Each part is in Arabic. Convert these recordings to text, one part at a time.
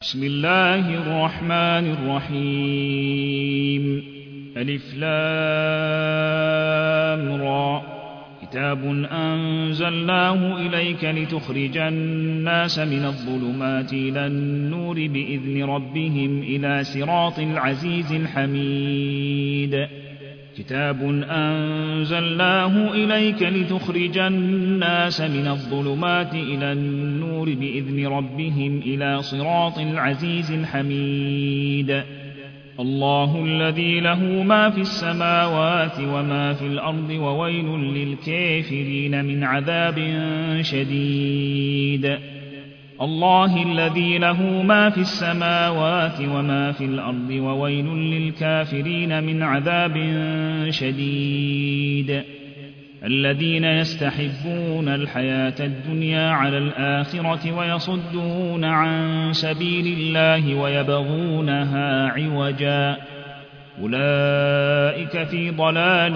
بسم الله الرحمن الرحيم ألف لام را كتاب أنزلناه إليك لتخرج الناس من الظلمات إلى النور بإذن ربهم إلى صراط العزيز الحميد كتاب أنزلناه إليك لتخرج الناس من الظلمات إلى النور بإذن ربهم إلى صراط العزيز الحميد الله الذي له ما في السماوات وما في الأرض وويل للكافرين من عذاب شديد الله الذي له ما في السماوات وما في الأرض وويل للكافرين من عذاب شديد الذين يستحبون الحياة الدنيا على الآخرة ويصدون عن سبيل الله ويبغونها عوجا أولئك في ضلال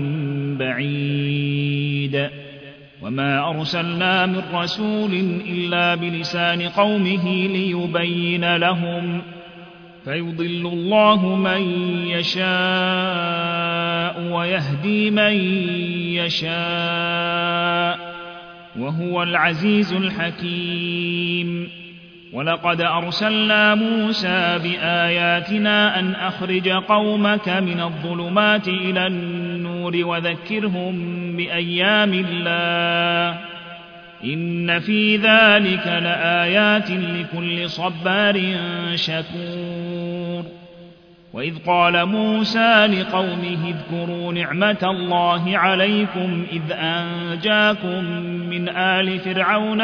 بعيد وما أرسلنا من رسول إلا بلسان قومه ليبين لهم فيضل الله من يشاء ويهدي من يشاء وهو العزيز الحكيم ولقد أرسلنا موسى بآياتنا أن أخرج قومك من الظلمات إلى النور وذكرهم بأيام الله إن في ذلك لآيات لكل صبار شكور وإذ قال موسى لقومه اذكروا نعمة الله عليكم إذ أنجاكم من آل فرعون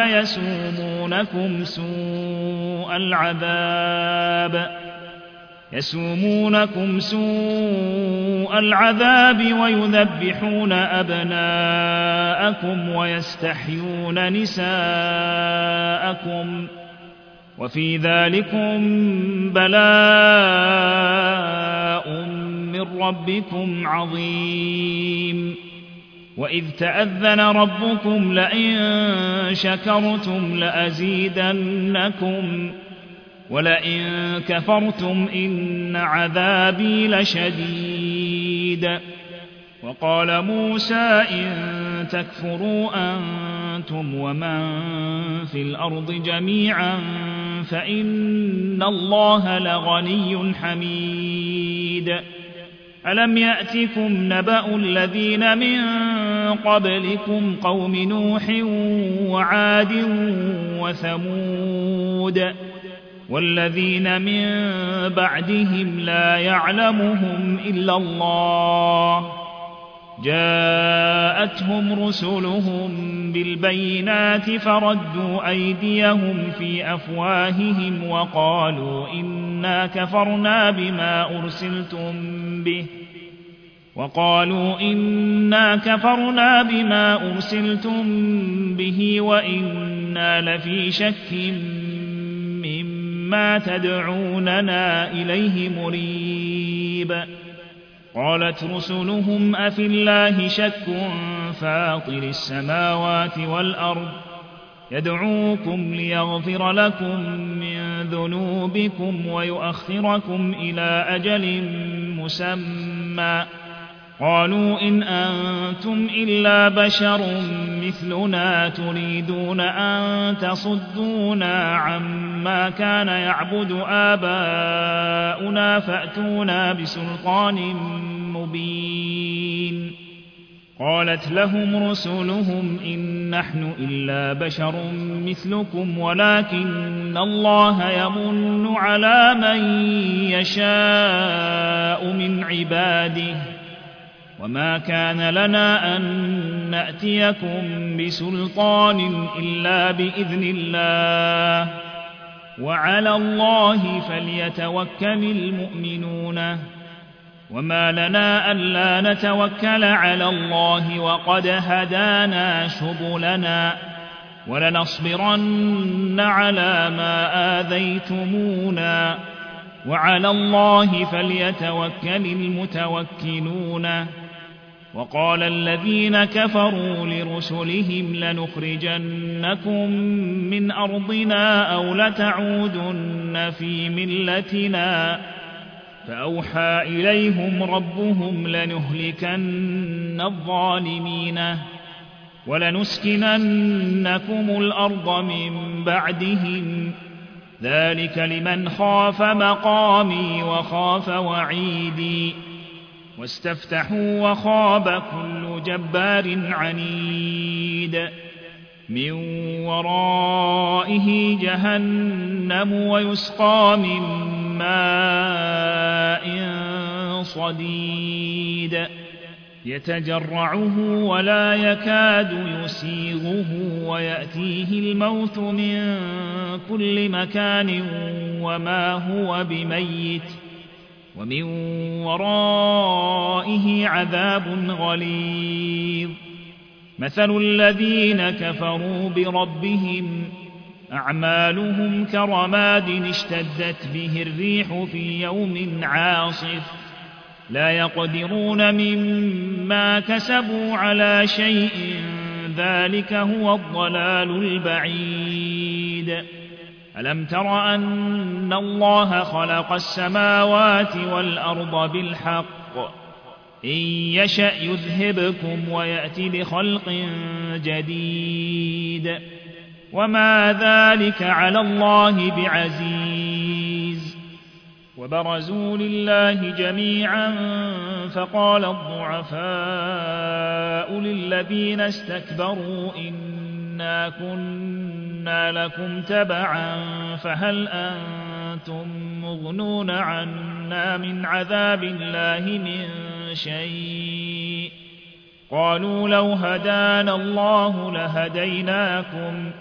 يسومونكم سوء العذاب ويذبحون أبناءكم ويستحيون نساءكم وفي ذلكم بلاء من ربكم عظيم وإذ تأذن ربكم لئن شكرتم لأزيدنكم ولئن كفرتم إن عذابي لشديد وقال موسى إن تكفروا أنتم ومن في الأرض جميعا فإن الله لغني حميد ألم يأتكم نبأ الذين من قبلكم قوم نوح وعاد وثمود والذين من بعدهم لا يعلمهم إلا الله جاءتهم رسلهم بالبينات فردوا أيديهم في أفواههم وقالوا إنا كفرنا بما أرسلتم به وإنا لفي شك مما تدعوننا إليه مريب قالت رسلهم أفي الله شك فاطر السماوات والأرض يدعوكم ليغفر لكم من ذنوبكم ويؤخركم إلى أجل مسمى قالوا إن أنتم إلا بشر مثلنا تريدون أن تصدونا عما كان يعبد آباؤنا فأتونا بسلطان مبين قالت لهم رسلهم إن نحن إلا بشر مثلكم ولكن الله يمن على من يشاء من عباده وما كان لنا أن نأتيكم بسلطان إلا بإذن الله وعلى الله فليتوكل المؤمنون وما لنا ألا نتوكل على الله وقد هدانا سبلنا ولنصبرن على ما آذيتمونا وعلى الله فليتوكل المتوكلون وقال الذين كفروا لرسلهم لنخرجنكم من أرضنا أو لتعودن في ملتنا فأوحى إليهم ربهم لنهلكن الظالمين ولنسكننكم الأرض من بعدهم ذلك لمن خاف مقامي وخاف وعيدي واستفتحوا وخاب كل جبار عنيد من ورائه جهنم ويسقى من ماء صديد يتجرعه ولا يكاد يسيغه ويأتيه الموت من كل مكان وما هو بميت ومن ورائه عذاب غليظ مثل الذين كفروا بربهم أعمالهم كرماد اشتدت به الريح في يوم عاصف لا يقدرون مما كسبوا على شيء ذلك هو الضلال البعيد ألم تر أن الله خلق السماوات والأرض بالحق إن يشأ يذهبكم ويأتي بخلق جديد وما ذلك على الله بعزيز وبرزوا لله جميعا فقال الضعفاء للذين استكبروا إنا كنا لكم تبعا فهل أنتم مغنون عنا من عذاب الله من شيء قالوا لو هدانا الله لهديناكم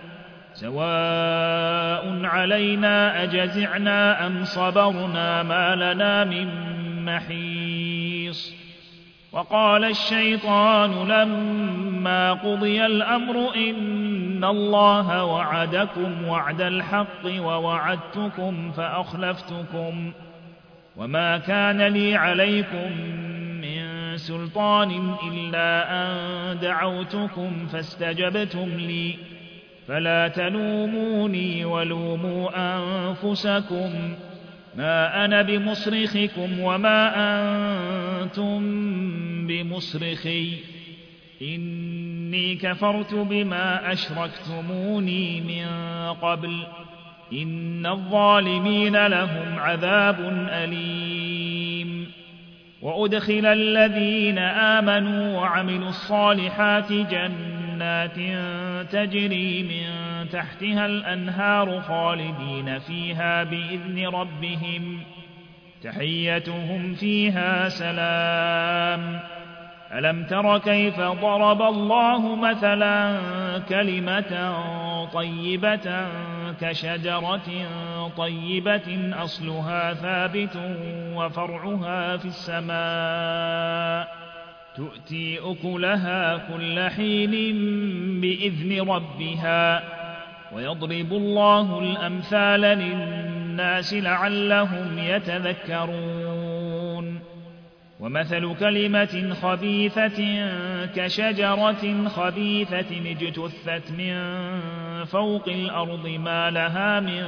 سواء علينا أجزعنا أم صبرنا ما لنا من محيص وقال الشيطان لما قضي الأمر إن الله وعدكم وعد الحق ووعدتكم فأخلفتكم وما كان لي عليكم من سلطان إلا أن دعوتكم فاستجبتم لي فلا تلوموني ولوموا أنفسكم ما أنا بمصرخكم وما أنتم بمصرخي إني كفرت بما أشركتموني من قبل إن الظالمين لهم عذاب أليم وأدخل الذين آمنوا وعملوا الصالحات جنات تجري من تحتها الأنهار خالدين فيها بإذن ربهم تحيتهم فيها سلام ألم تر كيف ضرب الله مثلا كلمة طيبة كشجرة طيبة أصلها ثابت وفرعها في السماء تؤتي أكلها كل حين بإذن ربها ويضرب الله الأمثال للناس لعلهم يتذكرون ومثل كلمة خبيثة كشجرة خبيثة اجتثت من فوق الأرض ما لها من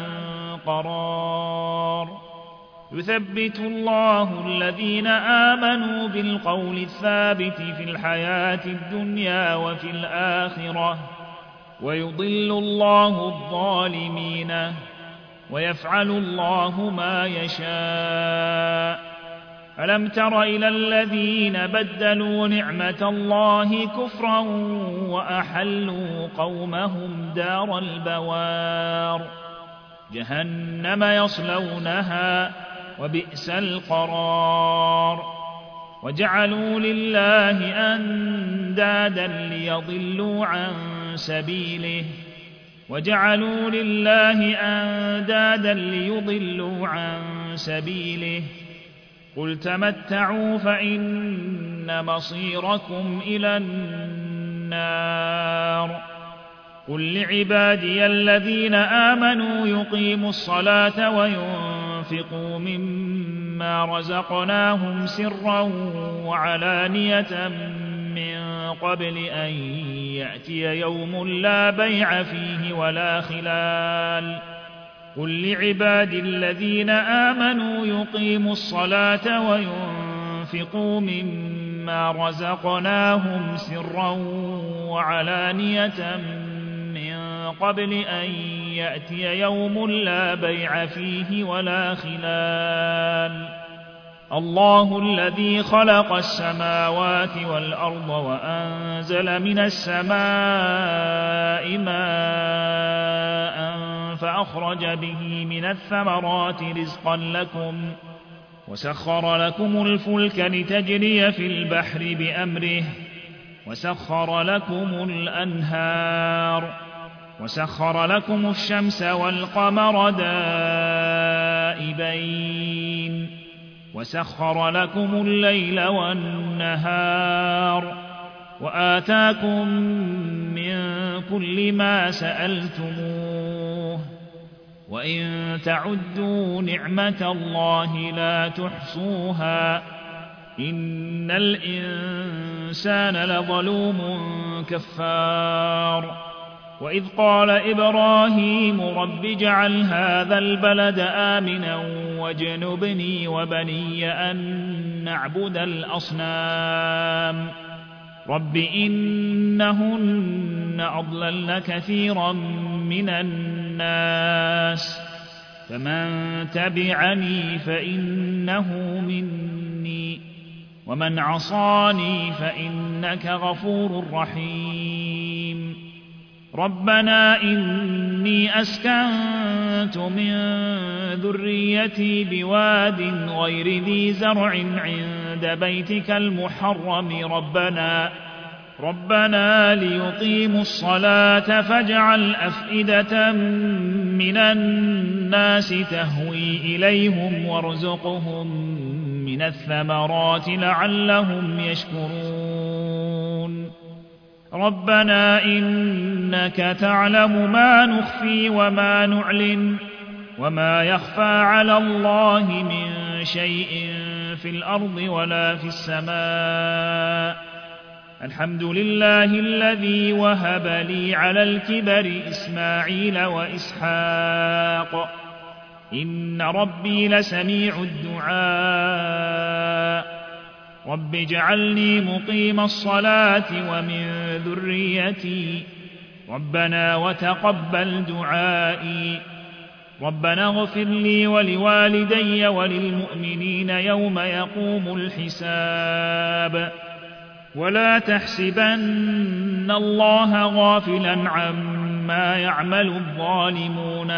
قرار يثبت الله الذين آمنوا بالقول الثابت في الحياة الدنيا وفي الآخرة ويضل الله الظالمين ويفعل الله ما يشاء ألم تر إلى الذين بدلوا نعمة الله كفرا وأحلوا قومهم دار البوار جهنم يصلونها وبئس القرار وجعلوا لله أندادا ليضلوا عن سبيله وجعلوا لله أندادا ليضلوا عن سبيله قل تمتعوا فإن مصيركم إلى النار قل لعبادي الذين آمنوا يقيموا الصلاة وينفقوا مما رزقناهم سرا وعلانية من قبل أن يأتي يوم لا بيع فيه ولا خلال قل لعبادي الذين آمنوا يقيموا الصلاة وينفقوا مما رزقناهم سرا وعلانية من قبل أن يأتي يوم لا بيع فيه ولا خلال الله الذي خلق السماوات والأرض وأنزل من السماء ماء فأخرج به من الثمرات رزقا لكم وسخر لكم الفلك لتجري في البحر بأمره وسخر لكم الأنهار وسخر لكم الشمس والقمر دائبين وسخر لكم الليل والنهار وآتاكم من كل ما سألتموه وإن تعدوا نعمة الله لا تحصوها إن الإنسان لظلوم كفار وإذ قال إبراهيم رب اجعل هذا البلد آمنا واجنبني وبني أن نعبد الأصنام رب إنهن أضللن كثيرا من الناس فمن تبعني فإنه مني ومن عصاني فإنك غفور رحيم ربنا إني أسكنت من ذريتي بواد غير ذي زرع عند بيتك المحرم ربنا ليقيموا الصلاة فاجعل أفئدة من الناس تهوي إليهم وارزقهم من الثمرات لعلهم يشكرون ربنا إنك تعلم ما نخفي وما نعلن وما يخفى على الله من شيء في الأرض ولا في السماء الحمد لله الذي وهب لي على الكبر إسماعيل وإسحاق إن ربي لسميع الدعاء رب اجعلني مقيم الصلاة ومن ذريتي ربنا وتقبل دعائي ربنا اغفر لي ولوالدي وللمؤمنين يوم يقوم الحساب ولا تحسبن الله غافلا عما يعمل الظالمون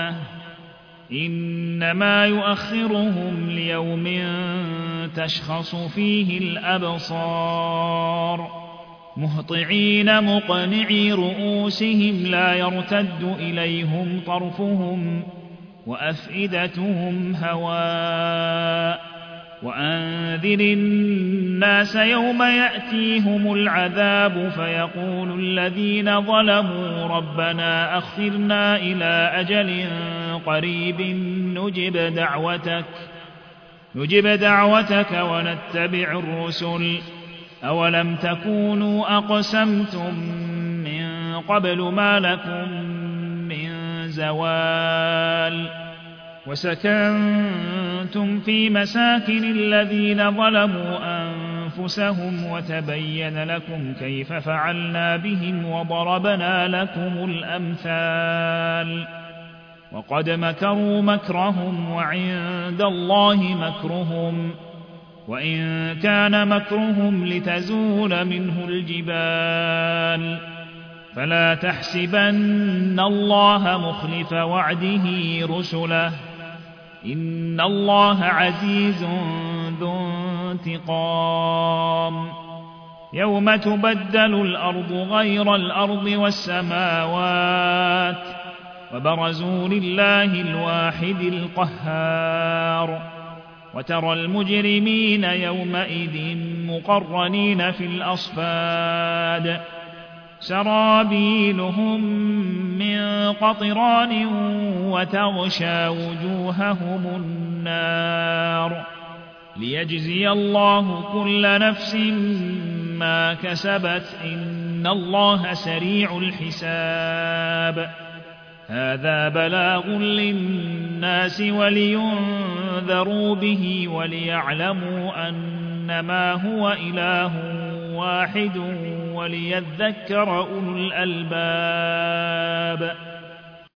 إنما يؤخرهم ليوم تشخص فيه الأبصار مهطعين مقنعي رؤوسهم لا يرتد إليهم طرفهم وأفئدتهم هواء وأنذر الناس يوم يأتيهم العذاب فيقول الذين ظلموا ربنا أخرنا إلى أجل قريب نجب دعوتك ونتبع الرسل أولم تكونوا أقسمتم من قبل ما لكم من زوال وسكنتم في مساكن الذين ظلموا أنفسهم وتبين لكم كيف فعلنا بهم وضربنا لكم الأمثال وقد مكروا مكرهم وعند الله مكرهم وإن كان مكرهم لتزول منه الجبال فلا تحسبن الله مخلف وعده رسله إن الله عزيز ذو انتقام يوم تبدل الأرض غير الأرض والسماوات وبرزوا لله الواحد القهار وترى المجرمين يومئذ مقرنين في الأصفاد سرابيلهم من قطران وتغشى وجوههم النار ليجزي الله كل نفس ما كسبت إن الله سريع الحساب هذا بلاغ للناس ولينذروا به وليعلموا أنما هو إله واحد وليذكر أولو الألباب